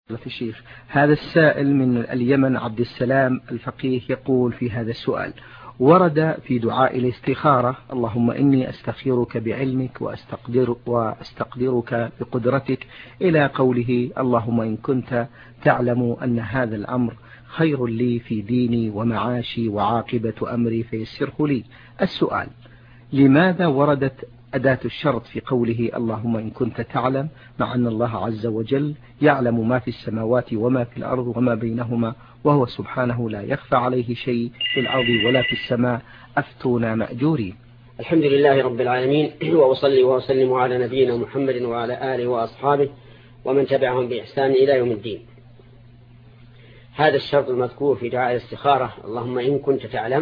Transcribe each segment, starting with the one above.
الشيخ، هذا السائل من اليمن عبد السلام الفقيه يقول في هذا السؤال: ورد في دعاء الاستخارة: اللهم إني أستخيرك بعلمك وأستقدرك بقدرتك، إلى قوله: اللهم إن كنت تعلم أن هذا الأمر خير لي في ديني ومعاشي وعاقبة أمري فيسره لي. السؤال: لماذا وردت أداة الشرط في قوله اللهم إن كنت تعلم، مع أن الله عز وجل يعلم ما في السماوات وما في الأرض وما بينهما، وهو سبحانه لا يخفى عليه شيء في الأرض ولا في السماء؟ أفتونا مأجورين. الحمد لله رب العالمين، وأصلي وأسلم على نبينا محمد وعلى آله وأصحابه ومن تبعهم بإحسان إلى يوم الدين. هذا الشرط المذكور في دعاء الاستخارة اللهم إن كنت تعلم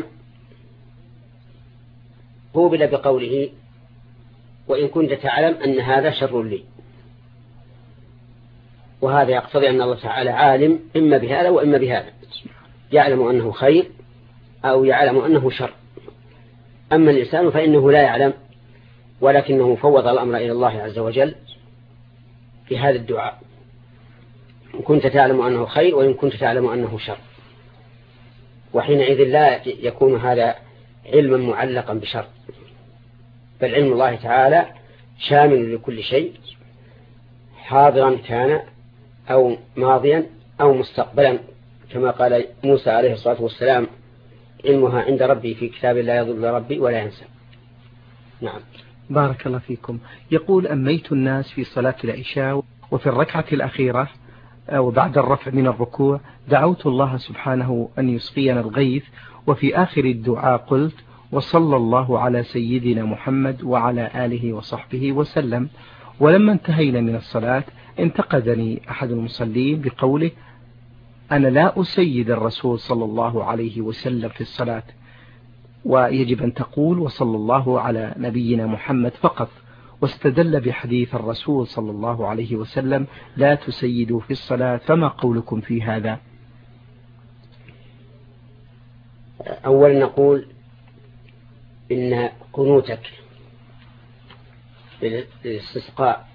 قوبل بقوله وإن كنت تعلم أن هذا شر لي، وهذا يقتضي أن الله تعالى عالم إما بهذا وإما بهذا، يعلم أنه خير أو يعلم أنه شر. أما الإنسان فإنه لا يعلم، ولكنه فوض الأمر إلى الله عز وجل في هذا الدعاء: إن كنت تعلم أنه خير وإن كنت تعلم أنه شر. وحينئذ لا يكون هذا علما معلقا بشر، بل علم الله تعالى شامل لكل شيء، حاضرا كان أو ماضيا أو مستقبلا، كما قال موسى عليه الصلاة والسلام: علمها عند ربي في كتاب لا يضل ربي ولا ينسى. نعم. بارك الله فيكم. يقول: أميت الناس في صلاة العشاء، وفي الركعة الأخيرة وبعد الرفع من الركوع دعوت الله سبحانه أن يسقينا الغيث، وفي آخر الدعاء قلت: وصلى الله على سيدنا محمد وعلى آله وصحبه وسلم. ولما انتهينا من الصلاة انتقدني أحد المصلين بقوله: أنا لا أسيد الرسول صلى الله عليه وسلم في الصلاة، ويجب أن تقول وصلى الله على نبينا محمد فقط، واستدل بحديث الرسول صلى الله عليه وسلم: لا تسيدوا في الصلاة. فما قولكم في هذا؟ أولا نقول إن قنوتك للاستسقاء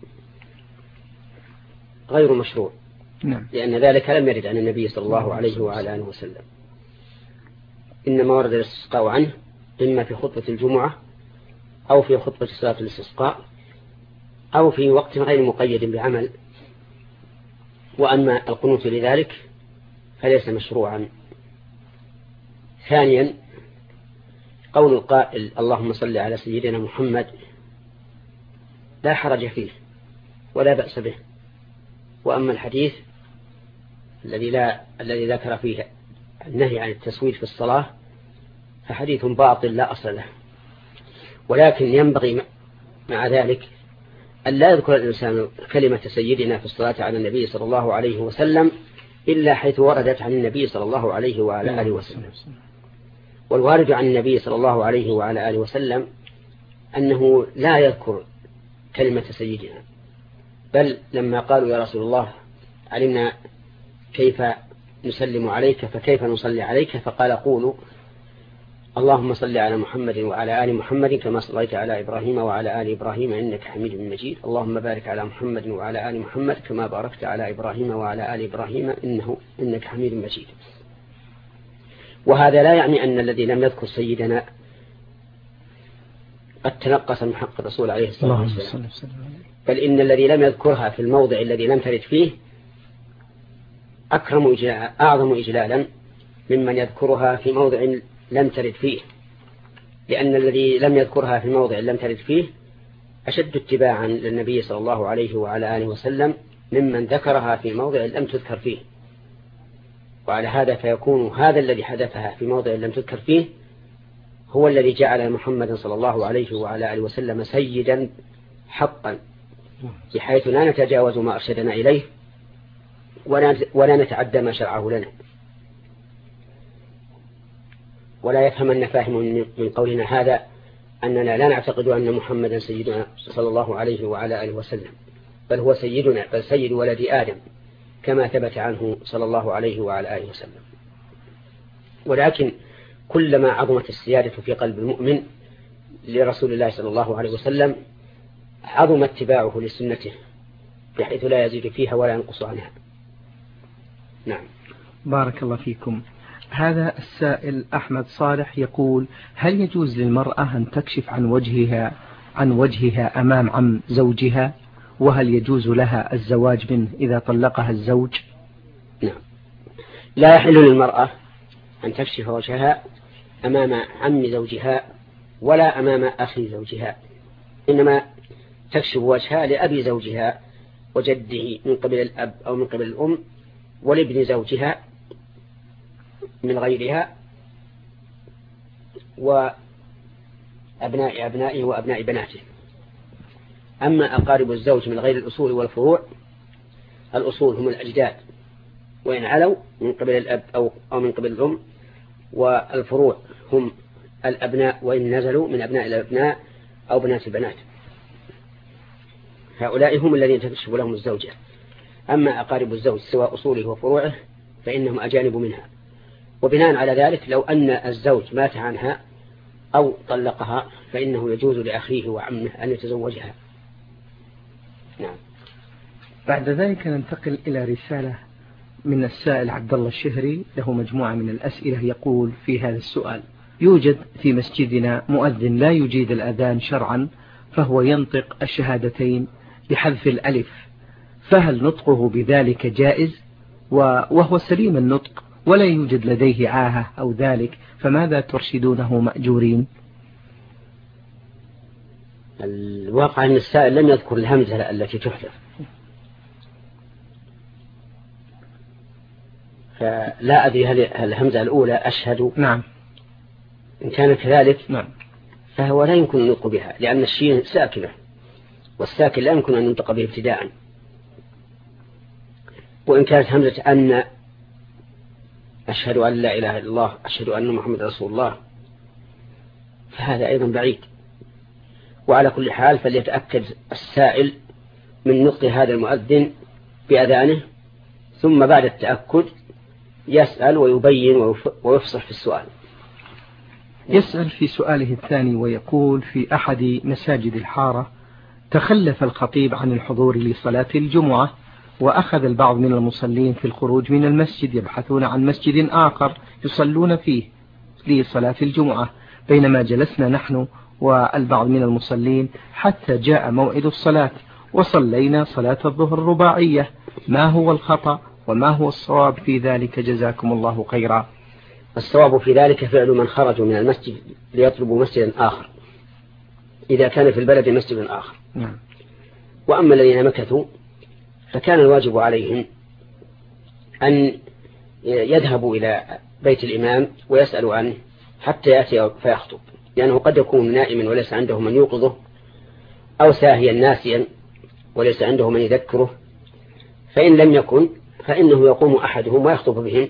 غير مشروع. نعم. لأن ذلك لم يرد عن النبي صلى الله عليه وعلى آله وسلم، إنما ورد الاستسقاء عنه إما في خطبة الجمعة أو في خطبة صلاة الاستسقاء أو في وقت غير مقيد بعمل. وأما القنوت لذلك فليس مشروعا. ثانيا، قول القائل اللهم صل على سيدنا محمد لا حرج فيه ولا بأس به. وأما الحديث الذي ذكر فيه النهي عن التسويد في الصلاة فحديث باطل لا أصل له. ولكن ينبغي مع ذلك أن لا يذكر الإنسان كلمة سيدنا في الصلاة على النبي صلى الله عليه وسلم إلا حيث وردت عن النبي صلى الله عليه وعلى آله وسلم. والوارد عن النبي صلى الله عليه وعلى آله وسلم أنه لا يذكر كلمة سيدنا، بل لما قالوا يا رسول الله علمنا كيف نسلم عليك فكيف نصلي عليك، فقال قولوا اللهم صل على محمد وعلى آل محمد كما صليت على إبراهيم وعلى آل إبراهيم إنك حميد مجيد، اللهم بارك على محمد وعلى آل محمد كما باركت على إبراهيم وعلى آل إبراهيم إنك حميد مجيد. وهذا لا يعني أن الذي لم يذكر سيدنا قد تنقص من حق الرسول عليه الصلاة والسلام، بل إن الذي لم يذكرها في الموضع الذي لم ترد فيه أعظم إجلالا ممن يذكرها في موضع لم ترد فيه، لأن الذي لم يذكرها في موضع لم ترد فيه أشد اتباعا للنبي صلى الله عليه وعلى آله وسلم ممن ذكرها في موضع لم تذكر فيه. وعلى هذا فيكون هذا الذي حدثها في موضع لم تذكر فيه هو الذي جعل محمد صلى الله عليه وعلى آله وسلم سيدا حقا، بحيث لا نتجاوز ما أرشدنا إليه ولا نتعدى ما شرعه لنا. ولا يفهمن فاهم من قولنا هذا أننا لا نعتقد أن محمدا سيدنا صلى الله عليه وعلى آله وسلم، بل هو سيدنا، بل سيد ولد آدم كما ثبت عنه صلى الله عليه وعلى آله وسلم. ولكن كلما عظمت السيادة في قلب المؤمن لرسول الله صلى الله عليه وسلم عظم اتباعه لسنته بحيث لا يزيد فيها ولا ينقص عنها. نعم. بارك الله فيكم. هذا السائل أحمد صالح يقول: هل يجوز للمرأة أن تكشف عن وجهها أمام عم زوجها؟ وهل يجوز لها الزواج منه إذا طلقها الزوج؟ نعم. لا يحل للمرأة أن تكشف وجهها أمام عم زوجها ولا أمام أخي زوجها، إنما تكشف وجهها لأبي زوجها وجده من قبل الأب أو من قبل الأم، ولابن زوجها من غيرها، وأبناء أبنائه وأبناء بناته. أما أقارب الزوج من غير الأصول والفروع، الأصول هم الأجداد وإن علوا من قبل الأب أو من قبل الأم، والفروع هم الأبناء وإن نزلوا من أبناء الأبناء أو بنات البنات. هؤلاء هم الذين تكشف لهم الزوجة. أما أقارب الزوج سواء أصوله وفروعه فإنهم أجانب منها، وبناء على ذلك لو أن الزوج مات عنها أو طلقها فإنه يجوز لأخيه وعمه أن يتزوجها. نعم. بعد ذلك ننتقل إلى رسالة من السائل عبد الله الشهري، له مجموعة من الأسئلة. يقول في هذا السؤال: يوجد في مسجدنا مؤذن لا يجيد الأذان شرعا، فهو ينطق الشهادتين بحذف الألف، فهل نطقه بذلك جائز؟ وهو سليم النطق ولا يوجد لديه عاهة أو ذلك، فماذا ترشدونه مأجورين؟ الواقع أن السائل لم يذكر الهمزة التي تحذف، فلا أدري هل الهمزة الأولى أشهد. نعم. إن كان كذلك نعم فهو لا يمكن النطق بها، لأن الشين ساكنة، والساكن لا يمكن أن ينطق به ابتداء. وإن كانت همزة أن أشهد أن لا إله إلا الله أشهد أن محمد رسول الله فهذا أيضا بعيد. وعلى كل حال فليتأكد السائل من نطق هذا المؤذن بأذانه، ثم بعد التأكد يسأل ويبين ويفصح في السؤال. يسأل في سؤاله الثاني ويقول: في أحد مساجد الحارة تخلف الخطيب عن الحضور لصلاة الجمعة، وأخذ البعض من المصلين في الخروج من المسجد يبحثون عن مسجد آخر يصلون فيه لصلاة الجمعة، بينما جلسنا نحن والبعض من المصلين حتى جاء موعد الصلاة وصلينا صلاة الظهر الرباعية. ما هو الخطأ وما هو الصواب في ذلك؟ جزاكم الله خيرا. الصواب في ذلك فعل من خرجوا من المسجد ليطلبوا مسجدا آخر إذا كان في البلد مسجد آخر. نعم. وأما الذين مكثوا فكان الواجب عليهم أن يذهبوا إلى بيت الإمام ويسألوا عنه حتى يأتي فيخطب، لأنه قد يكون نائما وليس عنده من يوقظه، أو ساهيا ناسيا وليس عنده من يذكره، فإن لم يكن فإنه يقوم أحدهم ويخطب بهم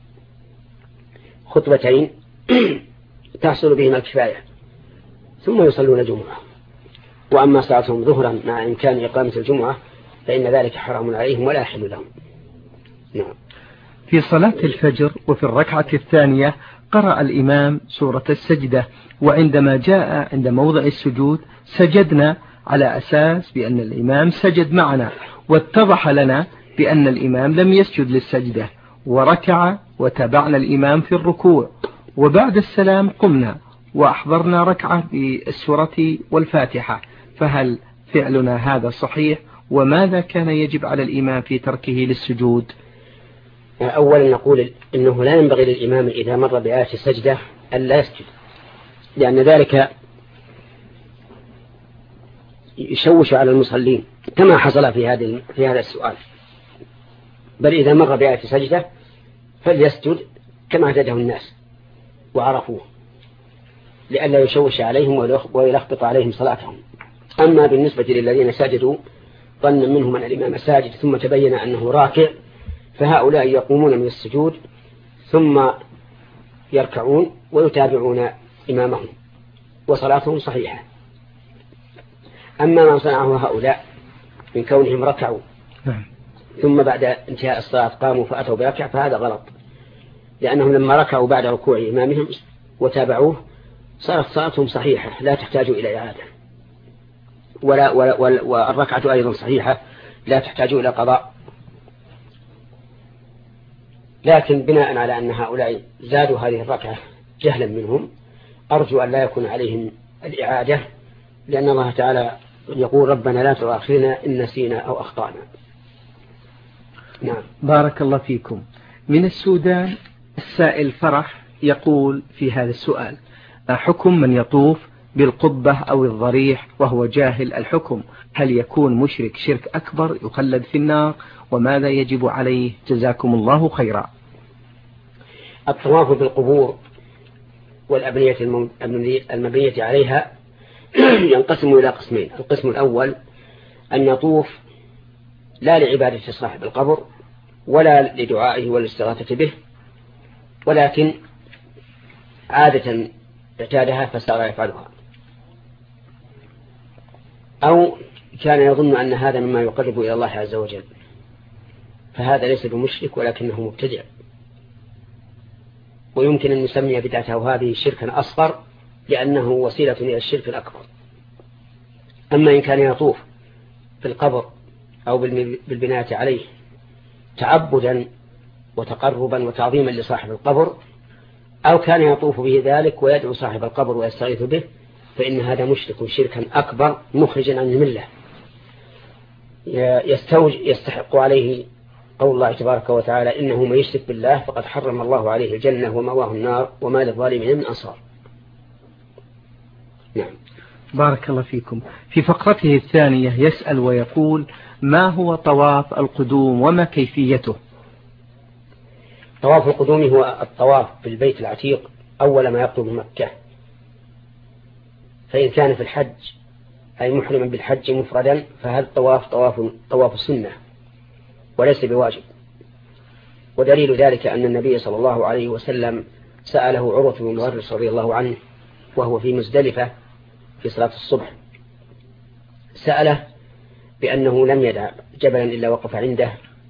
خطبتين تحصل بهما الكفاية، ثم يصلون الجمعة. وأما صلاتهم ظهرا مع إمكان إقامة الجمعة فإن ذلك حرام عليهم ولا يحل لهم. نعم. في صلاة الفجر وفي الركعة الثانية قرأ الإمام سورة السجدة، وعندما جاء عند موضع السجود سجدنا على أساس بأن الإمام سجد معنا، واتضح لنا بأن الإمام لم يسجد للسجدة، وركع وتابعنا الإمام في الركوع، وبعد السلام قمنا وأحضرنا ركعة بالسورة والفاتحة، فهل فعلنا هذا صحيح؟ وماذا كان يجب على الإمام في تركه للسجود؟ أولا نقول إنه لا ينبغي للإمام إذا مر بآية السجدة ألا يسجد، لأن ذلك يشوش على المصلين كما حصل في هذا السؤال. بل إذا مر بآية السجدة فليسجد كما اعتاده الناس وعرفوه، لئلا يشوش عليهم ويلخبط عليهم صلاتهم. أما بالنسبة للذين سجدوا ظنا منهم أن الإمام ساجد ثم تبين أنه راكع، فهؤلاء يقومون من السجود ثم يركعون ويتابعون إمامهم وصلاتهم صحيحة. أما ما صنعه هؤلاء من كونهم ركعوا ثم بعد انتهاء الصلاة قاموا فأتوا بركع فهذا غلط، لأنهم لما ركعوا بعد ركوع إمامهم وتابعوه صارت صلاتهم صحيحة لا تحتاج إلى إعادة، والركعة أيضا صحيحة لا تحتاج إلى قضاء. لكن بناء على أن هؤلاء زادوا هذه الركعة جهلا منهم أرجو أن لا يكون عليهم الإعادة، لأن الله تعالى يقول ربنا لا تؤاخذنا إن نسينا أو أخطأنا. نعم. بارك الله فيكم. من السودان السائل فرح يقول في هذا السؤال: حكم من يطوف بالقبة أو الضريح وهو جاهل الحكم، هل يكون مشرك شرك أكبر يخلد في النار، وماذا يجب عليه؟ جزاكم الله خيرا. الطواف بالقبور والأبنية المبنية عليها ينقسم إلى قسمين. القسم الأول أن يطوف لا لعبادة صاحب القبر ولا لدعائه والاستغاثة به، ولكن عادة اعتادها فصار يفعلها، أو كان يظن أن هذا مما يقرب إلى الله عز وجل، فهذا ليس بمشرك ولكنه مبتدع، ويمكن أن نسمي بدعته هذه شركا أصغر لأنه وسيلة إلى الشرك الأكبر. أما إن كان يطوف في القبر أو بالبناية عليه تعبدا وتقربا وتعظيما لصاحب القبر، أو كان يطوف به ذلك ويدعو صاحب القبر ويستغيث به، فإن هذا مشرك شركا أكبر مخرجا عن الملة يستحق عليه قول الله تبارك وتعالى: إنه من يشرك بالله فقد حرم الله عليه الجنة ومأواه النار وما للظالمين من أنصار. نعم. بارك الله فيكم. في فقرته الثانية يسأل ويقول: ما هو طواف القدوم وما كيفيته؟ طواف القدوم هو الطواف بالبيت العتيق أول ما يقدم مكة، فإن كان في الحج أي محرما بالحج مفردا فهذا الطواف طواف سنة وليس بواجب. ودليل ذلك أن النبي صلى الله عليه وسلم سأله عروة بن المغرس رضي الله عنه وهو في مزدلفة في صلاة الصبح، سأله بأنه لم يدع جبلا إلا وقف عنده،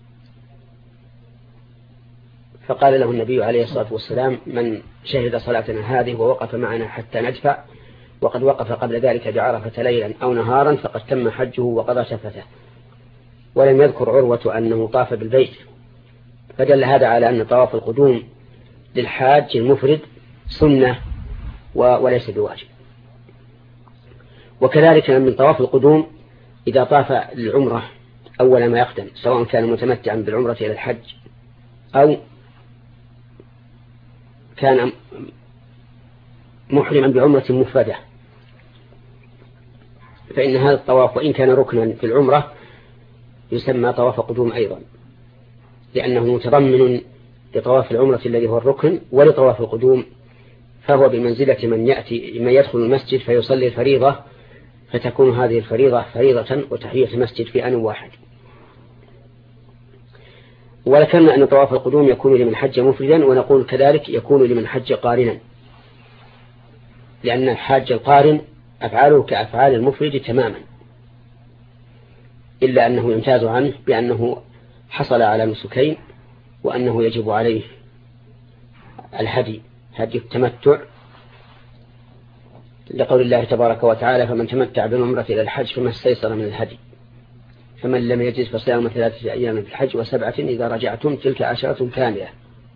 فقال له النبي عليه الصلاة والسلام: من شهد صلاتنا هذه ووقف معنا حتى ندفع وقد وقف قبل ذلك بعرفة ليلا أو نهارا فقد تم حجه وقضى شفته. ولم يذكر عروة أنه طاف بالبيت، فدل هذا على أن طواف القدوم للحاج المفرد سنة وليس بواجب. وكذلك من طواف القدوم إذا طاف للعمرة أول ما يقدم، سواء كان متمتعا بالعمرة إلى الحج أو كان محرما بعمرة مفردة، فإن هذا الطواف وإن كان ركنا في العمرة يسمى طواف قدوم أيضا، لأنه متضمن لطواف العمرة الذي هو الركن ولطواف القدوم، فهو بمنزلة من يدخل المسجد فيصلي الفريضة، فتكون هذه الفريضة فريضة وتحية المسجد في آن واحد. ولكن أن طواف القدوم يكون لمن حج مفردا، ونقول كذلك يكون لمن حج قارنا، لأن الحاج القارن أفعاله كأفعال المفرد تماما، إلا أنه يمتاز عنه بأنه حصل على نسكين، وأنه يجب عليه الهدي، هدي التمتع، لقول الله تبارك وتعالى: فمن تمتع بالعمرة إلى الحج فما استيسر من الهدي، فمن لم يجد فصيام 3 أيام في الحج و7 إذا رجعتم تلك 10 كاملة.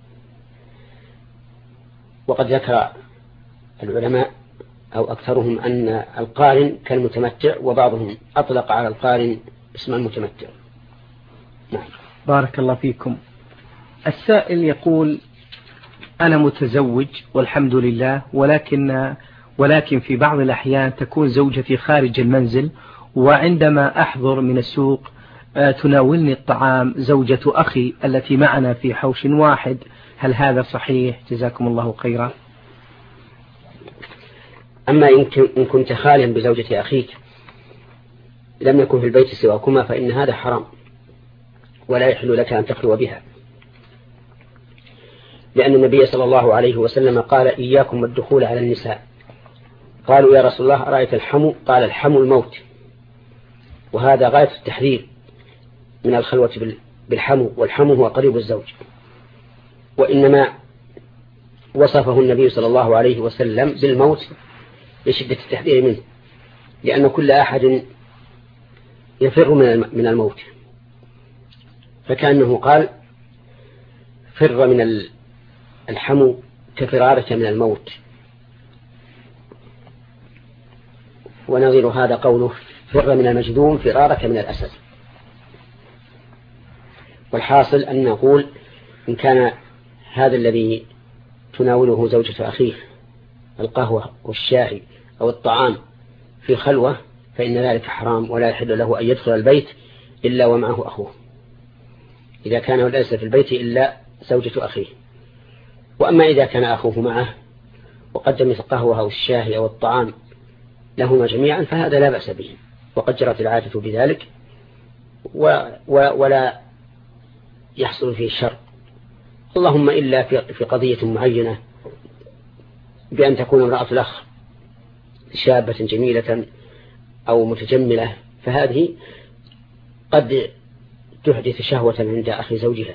وقد ذكر العلماء أو أكثرهم أن القارن كالمتمتع، وبعضهم أطلق على القارن اسم المتمتع. نعم. بارك الله فيكم. السائل يقول: أنا متزوج والحمد لله، ولكن في بعض الأحيان تكون زوجتي خارج المنزل، وعندما أحضر من السوق تناولني الطعام زوجة أخي التي معنا في حوش واحد، هل هذا صحيح؟ جزاكم الله خيرا. أما إن كنت خاليا بزوجة أخيك لم يكن في البيت سواكما فإن هذا حرام، ولا يحل لك أن تخلو بها، لأن النبي صلى الله عليه وسلم قال: إياكم والدخول على النساء. قالوا: يا رسول الله أرأيت الحمو؟ قال: الحمو الموت. وهذا غاية التحذير من الخلوة بالحمو، والحمو هو قريب الزوج، وإنما وصفه النبي صلى الله عليه وسلم بالموت لشدة التحذير منه، لأن كل أحد يفر من الموت، فكأنه قال: فر من الحمو كفرارك من الموت. ونظير هذا قوله فر من المجذوم فرارك من الأسد. والحاصل أن نقول إن كان هذا الذي تناوله زوجة أخيه القهوة والشاي أو الطعام في خلوة فإن ذلك حرام، ولا يحل له أن يدخل البيت إلا ومعه أخوه، إذا كان ليس في البيت إلا زوجة أخيه. وأما إذا كان أخوه معه وقدم القهوة أو الشاي أو الطعام لهما جميعا فهذا لا بأس به، وقد جرت العادة بذلك ولا يحصل فيه شر، اللهم إلا في قضية معينة بأن تكون امرأة الأخ شابة جميلة أو متجملة، فهذه قد تحدث شهوة عند أخي زوجها،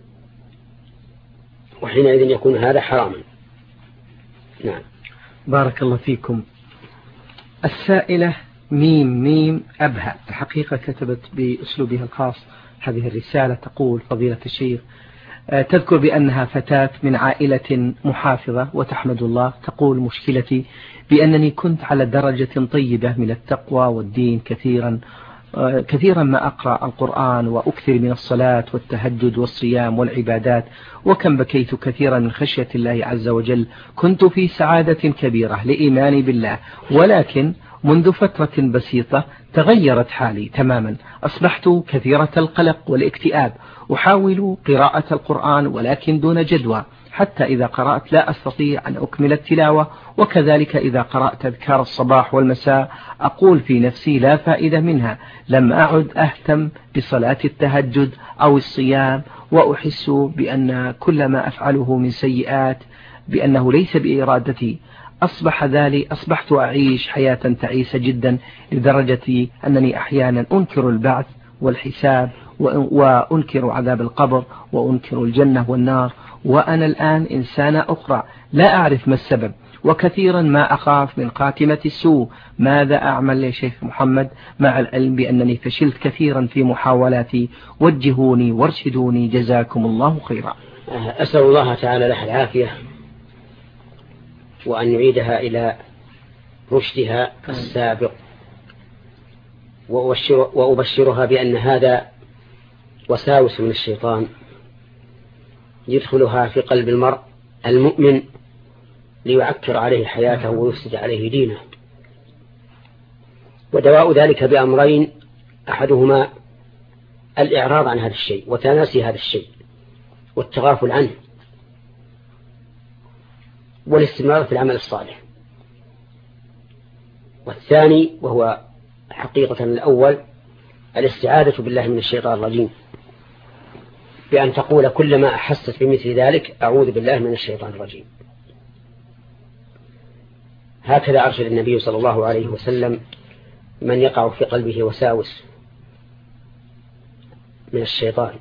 وحينئذ يكون هذا حراما. نعم. بارك الله فيكم. السائلة ميم أبها الحقيقة كتبت بأسلوبها الخاص هذه الرسالة، تقول فضيلة الشيخ تذكر بأنها فتاة من عائلة محافظة وتحمد الله، تقول مشكلتي بأنني كنت على درجة طيبة من التقوى والدين كثيرا ما أقرأ القرآن وأكثر من الصلاة والتهجد والصيام والعبادات، وكم بكيت كثيرا من خشية الله عز وجل، كنت في سعادة كبيرة لإيماني بالله، ولكن منذ فترة بسيطة تغيرت حالي تماما، أصبحت كثيرة القلق والاكتئاب، أحاول قراءة القرآن ولكن دون جدوى، حتى إذا قرأت لا أستطيع أن أكمل التلاوة، وكذلك إذا قرأت أذكار الصباح والمساء أقول في نفسي لا فائدة منها، لم أعد أهتم بصلاة التهجد أو الصيام، وأحس بأن كل ما أفعله من سيئات بأنه ليس بإرادتي، أصبحت أعيش حياة تعيسة جدا لدرجة أنني أحيانا أنكر البعث والحساب وأنكر عذاب القبر وأنكر الجنة والنار، وأنا الآن إنسانة أخرى لا أعرف ما السبب، وكثيرا ما أخاف من خاتمة السوء. ماذا أعمل يا شيخ محمد مع العلم بأنني فشلت كثيرا في محاولاتي؟ وجهوني وارشدوني جزاكم الله خيرا. أسأل الله تعالى لها العافية وأن يعيدها إلى رشدها السابق، وأبشرها بأن هذا وساوس من الشيطان يدخلها في قلب المرء المؤمن ليعكر عليه حياته ويفسد عليه دينه، ودواء ذلك بأمرين، أحدهما الإعراض عن هذا الشيء وتناسي هذا الشيء والتغافل عنه والاستمرار في العمل الصالح، والثاني وهو حقيقة الأول الاستعاذة بالله من الشيطان الرجيم، بأن تقول كلما أحست بمثل ذلك أعوذ بالله من الشيطان الرجيم. هكذا أرشد النبي صلى الله عليه وسلم من يقع في قلبه وساوس من الشيطان.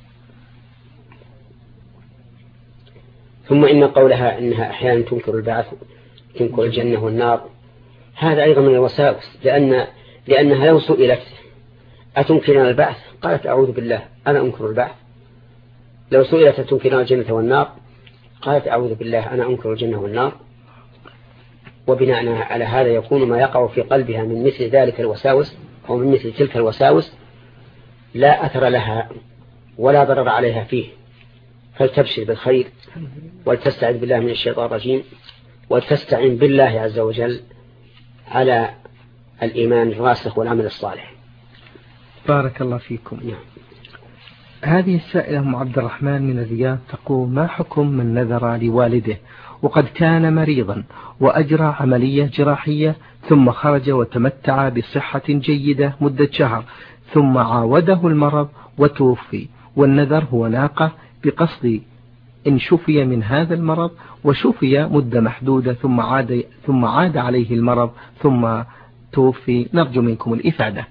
ثم إن قولها إنها أحيانا تنكر البعث، تنكر الجنة والنار، هذا أيضا من الوساوس، لأنها لو سئلت أتنكرون البعث قالت أعوذ بالله أنا أنكر البعث، لو سئلت أتنكرون الجنة والنار قالت أعوذ بالله أنا أنكر الجنة والنار. وبناء على هذا يكون ما يقع في قلبها من مثل ذلك الوساوس أو من مثل تلك الوساوس لا أثر لها ولا ضرر عليها فيه، فلتبشر بالخير ولتستعذ بالله من الشيطان الرجيم وتستعين بالله عز وجل على الإيمان الراسخ والعمل الصالح. بارك الله فيكم. هذه السائلة أم عبد الرحمن من الرياض تقول ما حكم من نذر لوالده وقد كان مريضا وأجرى عملية جراحية ثم خرج وتمتع بصحة جيدة مدة شهر ثم عاوده المرض وتوفي، والنذر هو ناقة بقصد إن شفي من هذا المرض وشفي مدة محدودة ثم عاد عليه المرض ثم توفي، نرجو منكم الإفادة.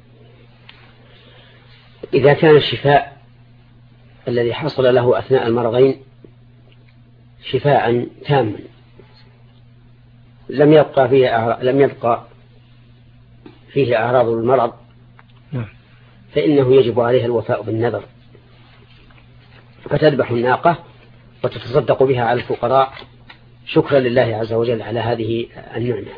إذا كان الشفاء الذي حصل له أثناء المرضين شفاء تاما لم يبقى فيه أعراض المرض، فإنه يجب عليها الوفاء بالنذر، فتذبح الناقة وتتصدق بها على الفقراء شكرا لله عز وجل على هذه النعمة،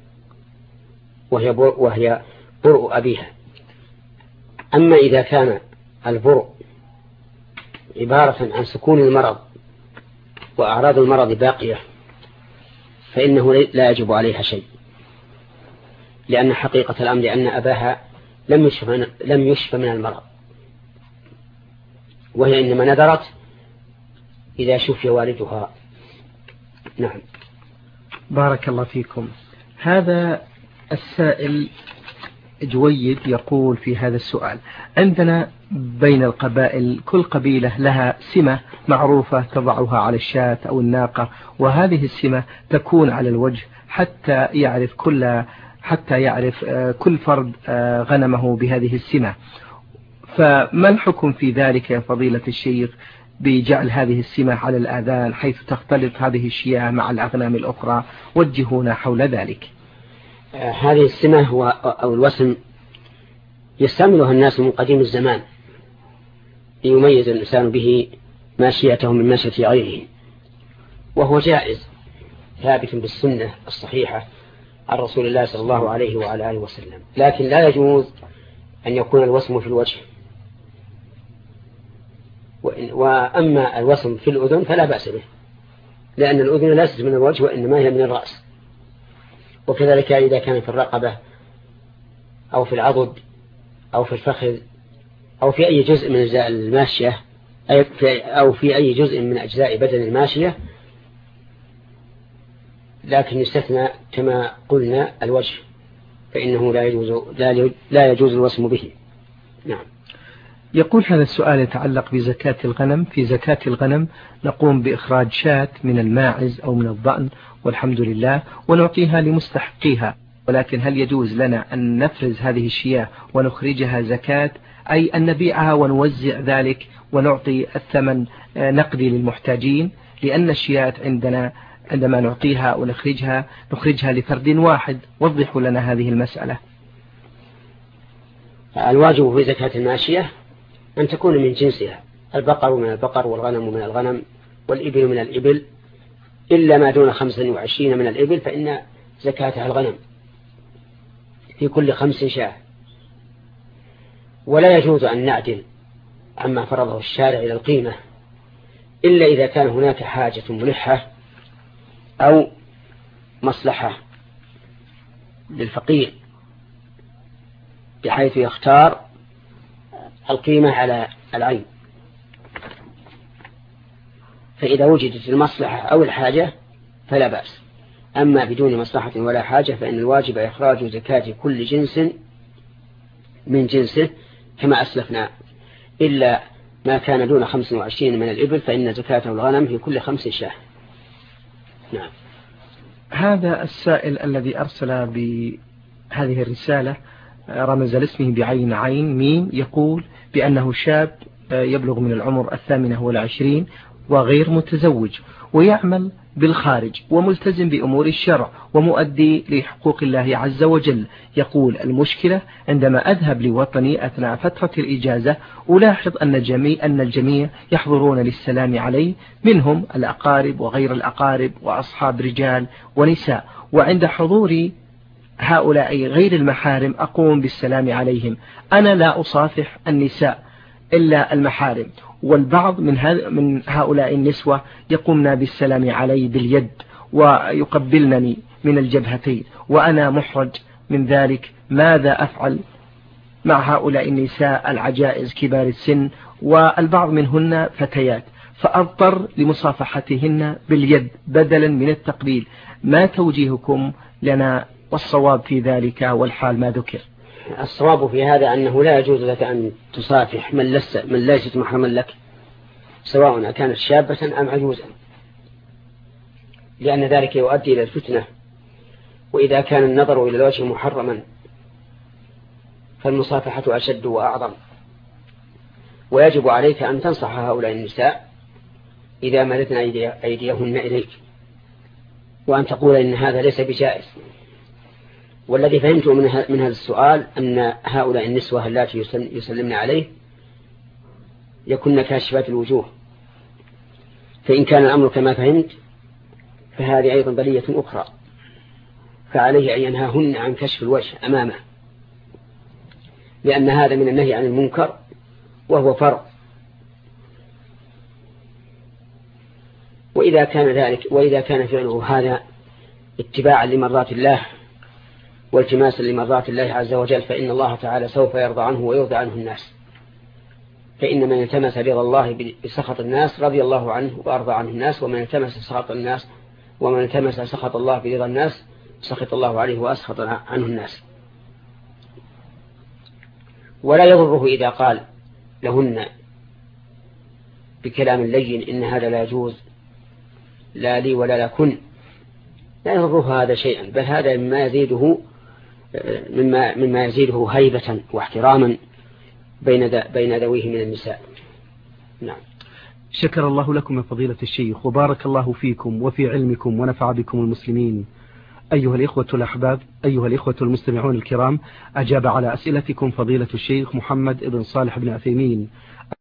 وهي برء أبيها. أما إذا كان البرء عبارة عن سكون المرض وأعراض المرض باقية فإنه لا يجب عليها شيء، لأن حقيقة الأمر أن أباها لم يشف من المرض، وهي إنما نذرت إذا شفي والدها. نعم. بارك الله فيكم. هذا السائل جويد يقول في هذا السؤال: عندنا بين القبائل كل قبيلة لها سمة معروفة تضعها على الشاة أو الناقة، وهذه السمة تكون على الوجه حتى يعرف كل فرد غنمه بهذه السمة. فما الحكم في ذلك يا فضيلة الشيخ بجعل هذه السمة على الآذان حيث تختلط هذه الشياه مع الأغنام الأخرى؟ وجهونا حول ذلك. هذه السمة أو الوسم يستعملها الناس من قديم الزمان ليميز الإنسان به ماشيته من ماشية غيره، وهو جائز ثابت بالسنة الصحيحة عن رسول الله صلى الله عليه وعلى آله وسلم، لكن لا يجوز أن يكون الوسم في الوجه. وأما الوسم في الأذن فلا بأس به، لأن الأذن ليست من الوجه وإنما هي من الرأس. وكذلك إذا كان في الرقبة أو في العضد أو في الفخذ أو في أي جزء من أجزاء الماشية أو في أي جزء من أجزاء بدن الماشية، لكن يستثنى كما قلنا الوجه، فإنه لا يجوز الوسم به. نعم. يقول هذا السؤال يتعلق بزكاة الغنم. في زكاة الغنم نقوم بإخراج شاة من الماعز أو من الضأن والحمد لله ونعطيها لمستحقيها، ولكن هل يجوز لنا أن نفرز هذه الشياه ونخرجها زكاة، أي أن نبيعها ونوزع ذلك ونعطي الثمن نقدي للمحتاجين؟ لأن الشياه عندما نعطيها ونخرجها لفرد واحد. وضحوا لنا هذه المسألة. الواجب في زكاة الماشية أن تكون من جنسها، البقر من البقر والغنم من الغنم والإبل من الإبل، إلا ما دون 25 من الإبل فإن زكاتها الغنم في كل 5 شاة. ولا يجوز أن نعدل عما فرضه الشارع إلى القيمة إلا إذا كان هناك حاجة ملحة أو مصلحة للفقير بحيث يختار القيمة على العين، فإذا وجدت المصلحة أو الحاجة فلا بأس. أما بدون مصلحة ولا حاجة فإن الواجب إخراج زكاة كل جنس من جنسه كما أسلفنا، إلا ما كان دون 25 من الإبل فإن زكاته الغنم في كل 5 شاة. نعم. هذا السائل الذي أرسل بهذه الرسالة رمز لاسمه بعين عين ميم، يقول بأنه شاب يبلغ من العمر 28 وغير متزوج ويعمل بالخارج وملتزم بأمور الشرع ومؤدي لحقوق الله عز وجل. يقول: المشكلة عندما أذهب لوطني أثناء فترة الإجازة ألاحظ أن الجميع يحضرون للسلام عليه، منهم الأقارب وغير الأقارب وأصحاب رجال ونساء، وعند حضوري هؤلاء غير المحارم أقوم بالسلام عليهم. أنا لا أصافح النساء إلا المحارم، والبعض من هؤلاء النسوة يقومن بالسلام علي باليد ويقبلنني من الجبهتين، وأنا محرج من ذلك. ماذا أفعل مع هؤلاء النساء العجائز كبار السن، والبعض منهن فتيات، فأضطر لمصافحتهن باليد بدلا من التقبيل؟ ما توجيهكم لنا والصواب في ذلك والحال ما ذكر؟ الصواب في هذا أنه لا يجوز لك أن تصافح من ليست محرما لك، سواء كانت شابة أم عجوزا، لأن ذلك يؤدي إلى الفتنة. وإذا كان النظر إلى الوجه محرما فالمصافحة أشد وأعظم، ويجب عليك أن تنصح هؤلاء النساء إذا مددن أيديهن إليك، وأن تقول إن هذا ليس بجائز. والذي فهمته من هذا السؤال أن هؤلاء النسوة التي يسلمن عليه يكن كاشفات الوجوه، فإن كان الأمر كما فهمت فهذه أيضا بلية أخرى، فعليه أن ينهاهن عن كشف الوجه أمامه، لأن هذا من النهي عن المنكر وهو فرض. وإذا كان فعله هذا اتباعا لمرضات الله والتماسا لمرضات الله عز وجل، فإن الله تعالى سوف يرضى عنه ويرضى عنه الناس. فإن من التمس رضا الله بسخط الناس رضي الله عنه وأرضى عنه الناس، ومن التمس سخط الله برضا الناس سخط الله عليه وأسخط عنه الناس. ولا يضره إذا قال لهن بكلام لين إن هذا لا يجوز، لا لي ولا لكن، لا يضره هذا شيئا، بل هذا مما يزيده هيبة واحتراما بين ذويه من النساء. نعم. شكر الله لكم يا فضيلة الشيخ، وبارك الله فيكم وفي علمكم ونفع بكم المسلمين. أيها الإخوة الأحباب، أيها الإخوة المستمعون الكرام، أجاب على أسئلتكم فضيلة الشيخ محمد بن صالح بن عثيمين